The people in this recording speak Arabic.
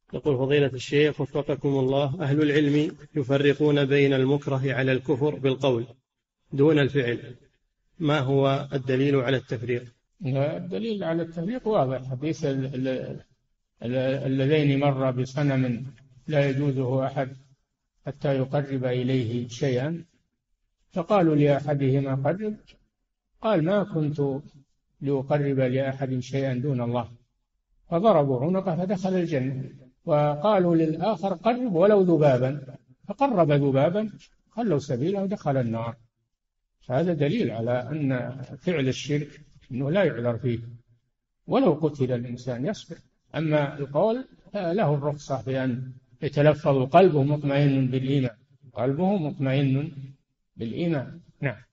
يقول فضيلة الشيخ وفقكم الله، أهل العلم يفرقون بين المكره على الكفر بالقول دون الفعل، ما هو الدليل على التفريق؟ الدليل على التفريق واضح، حديث اللذين مر بصنم لا يجوزه أحد حتى يقرب إليه شيئا، فقالوا لأحدهما قرب، قال ما كنت لأقرب لأحد شيئا دون الله، فضربوا عنقه فدخل الجنة. وقالوا للآخر قرب ولو ذبابا، فقرب ذبابا خلوا سبيله ودخل النار. هذا دليل على أن فعل الشرك أنه لا يعذر فيه ولو قتل الإنسان يصبر. أما القول له الرخصة بأن يتلفظ قلبه مطمئن بالإيمان، قلبه مطمئن بالإيمان. نعم.